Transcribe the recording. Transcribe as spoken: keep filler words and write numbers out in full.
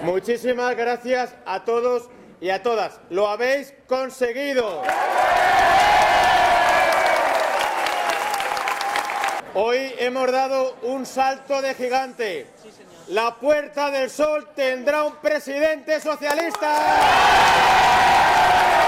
Muchísimas gracias a todos y a todas. ¡Lo habéis conseguido! Hoy hemos dado un salto de gigante. La Puerta del Sol tendrá un presidente socialista.